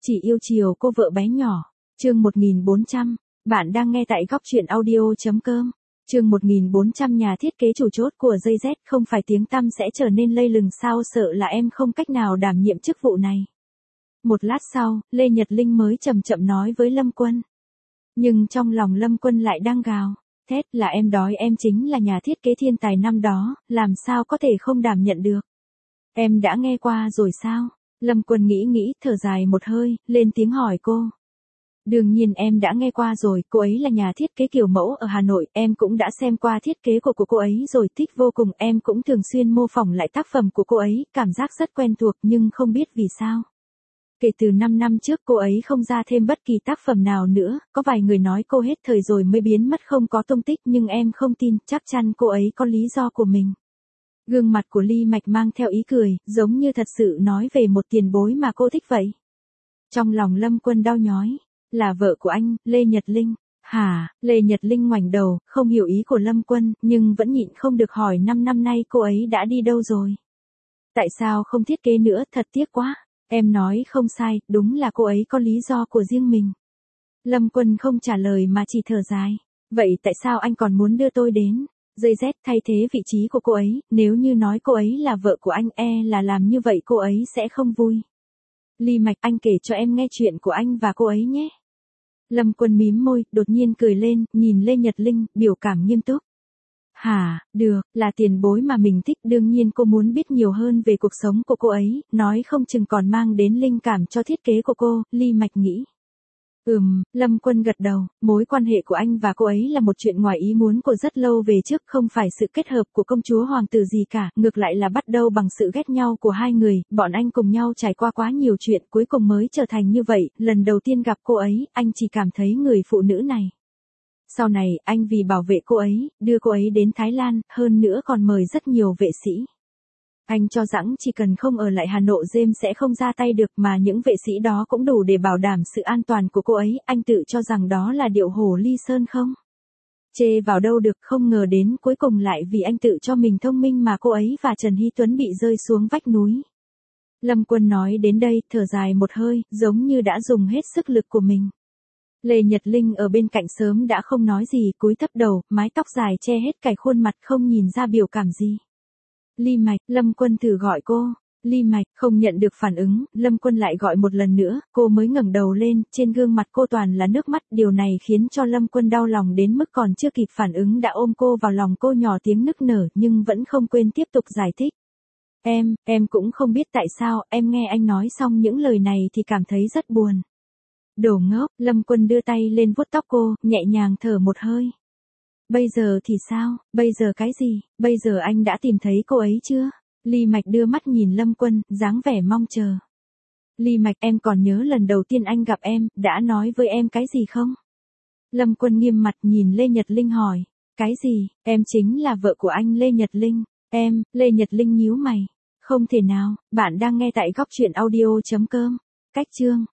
Chỉ yêu chiều cô vợ bé nhỏ. Chương 1400. Bạn đang nghe tại góc truyện audio.com. Chương 1400. Nhà thiết kế chủ chốt của dây Z không phải tiếng tăm sẽ trở nên lây lừng sao, sợ là em không cách nào đảm nhiệm chức vụ này. Một lát sau, Lê Nhật Linh mới chậm chậm nói với Lâm Quân. Nhưng trong lòng Lâm Quân lại đang gào thét là em đói, em chính là nhà thiết kế thiên tài năm đó, làm sao có thể không đảm nhận được. Em đã nghe qua rồi sao? Lâm Quân nghĩ thở dài một hơi, lên tiếng hỏi cô. Đương nhiên em đã nghe qua rồi, cô ấy là nhà thiết kế kiểu mẫu ở Hà Nội, em cũng đã xem qua thiết kế của cô ấy rồi, thích vô cùng, em cũng thường xuyên mô phỏng lại tác phẩm của cô ấy, cảm giác rất quen thuộc nhưng không biết vì sao. Kể từ 5 năm trước cô ấy không ra thêm bất kỳ tác phẩm nào nữa, có vài người nói cô hết thời rồi mới biến mất không có tung tích, nhưng em không tin, chắc chắn cô ấy có lý do của mình. Gương mặt của Ly Mạch mang theo ý cười, giống như thật sự nói về một tiền bối mà cô thích vậy. Trong lòng Lâm Quân đau nhói, là vợ của anh, Lê Nhật Linh. Hả? Lê Nhật Linh ngoảnh đầu, không hiểu ý của Lâm Quân, nhưng vẫn nhịn không được hỏi 5 năm nay cô ấy đã đi đâu rồi? Tại sao không thiết kế nữa, thật tiếc quá. Em nói không sai, đúng là cô ấy có lý do của riêng mình. Lâm Quân không trả lời mà chỉ thở dài. Vậy tại sao anh còn muốn đưa tôi đến dây Z thay thế vị trí của cô ấy, nếu như nói cô ấy là vợ của anh là làm như vậy cô ấy sẽ không vui. Ly Mạch, anh kể cho em nghe chuyện của anh và cô ấy nhé. Lâm Quân mím môi, đột nhiên cười lên, nhìn Lê Nhật Linh, biểu cảm nghiêm túc. Hả, được, là tiền bối mà mình thích, đương nhiên cô muốn biết nhiều hơn về cuộc sống của cô ấy, nói không chừng còn mang đến linh cảm cho thiết kế của cô, Ly Mạch nghĩ. Lâm Quân gật đầu, mối quan hệ của anh và cô ấy là một chuyện ngoài ý muốn của rất lâu về trước, không phải sự kết hợp của công chúa hoàng tử gì cả, ngược lại là bắt đầu bằng sự ghét nhau của hai người, bọn anh cùng nhau trải qua quá nhiều chuyện cuối cùng mới trở thành như vậy, lần đầu tiên gặp cô ấy, anh chỉ cảm thấy người phụ nữ này. Sau này, anh vì bảo vệ cô ấy, đưa cô ấy đến Thái Lan, hơn nữa còn mời rất nhiều vệ sĩ. Anh cho rằng chỉ cần không ở lại Hà Nội James sẽ không ra tay được, mà những vệ sĩ đó cũng đủ để bảo đảm sự an toàn của cô ấy, anh tự cho rằng đó là điệu hổ ly sơn không? Chê vào đâu được, không ngờ đến cuối cùng lại vì anh tự cho mình thông minh mà cô ấy và Trần Hy Tuấn bị rơi xuống vách núi. Lâm Quân nói đến đây, thở dài một hơi, giống như đã dùng hết sức lực của mình. Lê Nhật Linh ở bên cạnh sớm đã không nói gì, cúi thấp đầu, mái tóc dài che hết cả khuôn mặt, không nhìn ra biểu cảm gì. Ly Mạch, Lâm Quân thử gọi cô. Ly Mạch, không nhận được phản ứng, Lâm Quân lại gọi một lần nữa, cô mới ngẩng đầu lên, trên gương mặt cô toàn là nước mắt, điều này khiến cho Lâm Quân đau lòng đến mức còn chưa kịp phản ứng đã ôm cô vào lòng, cô nhỏ tiếng nức nở nhưng vẫn không quên tiếp tục giải thích. Em cũng không biết tại sao, em nghe anh nói xong những lời này thì cảm thấy rất buồn. Đồ ngốc, Lâm Quân đưa tay lên vuốt tóc cô, nhẹ nhàng thở một hơi. Bây giờ thì sao, bây giờ cái gì, bây giờ anh đã tìm thấy cô ấy chưa? Ly Mạch đưa mắt nhìn Lâm Quân, dáng vẻ mong chờ. Ly Mạch, em còn nhớ lần đầu tiên anh gặp em, đã nói với em cái gì không? Lâm Quân nghiêm mặt nhìn Lê Nhật Linh hỏi. Cái gì, em chính là vợ của anh Lê Nhật Linh. Lê Nhật Linh nhíu mày. Không thể nào, bạn đang nghe tại góc truyện audio.com. Cách chương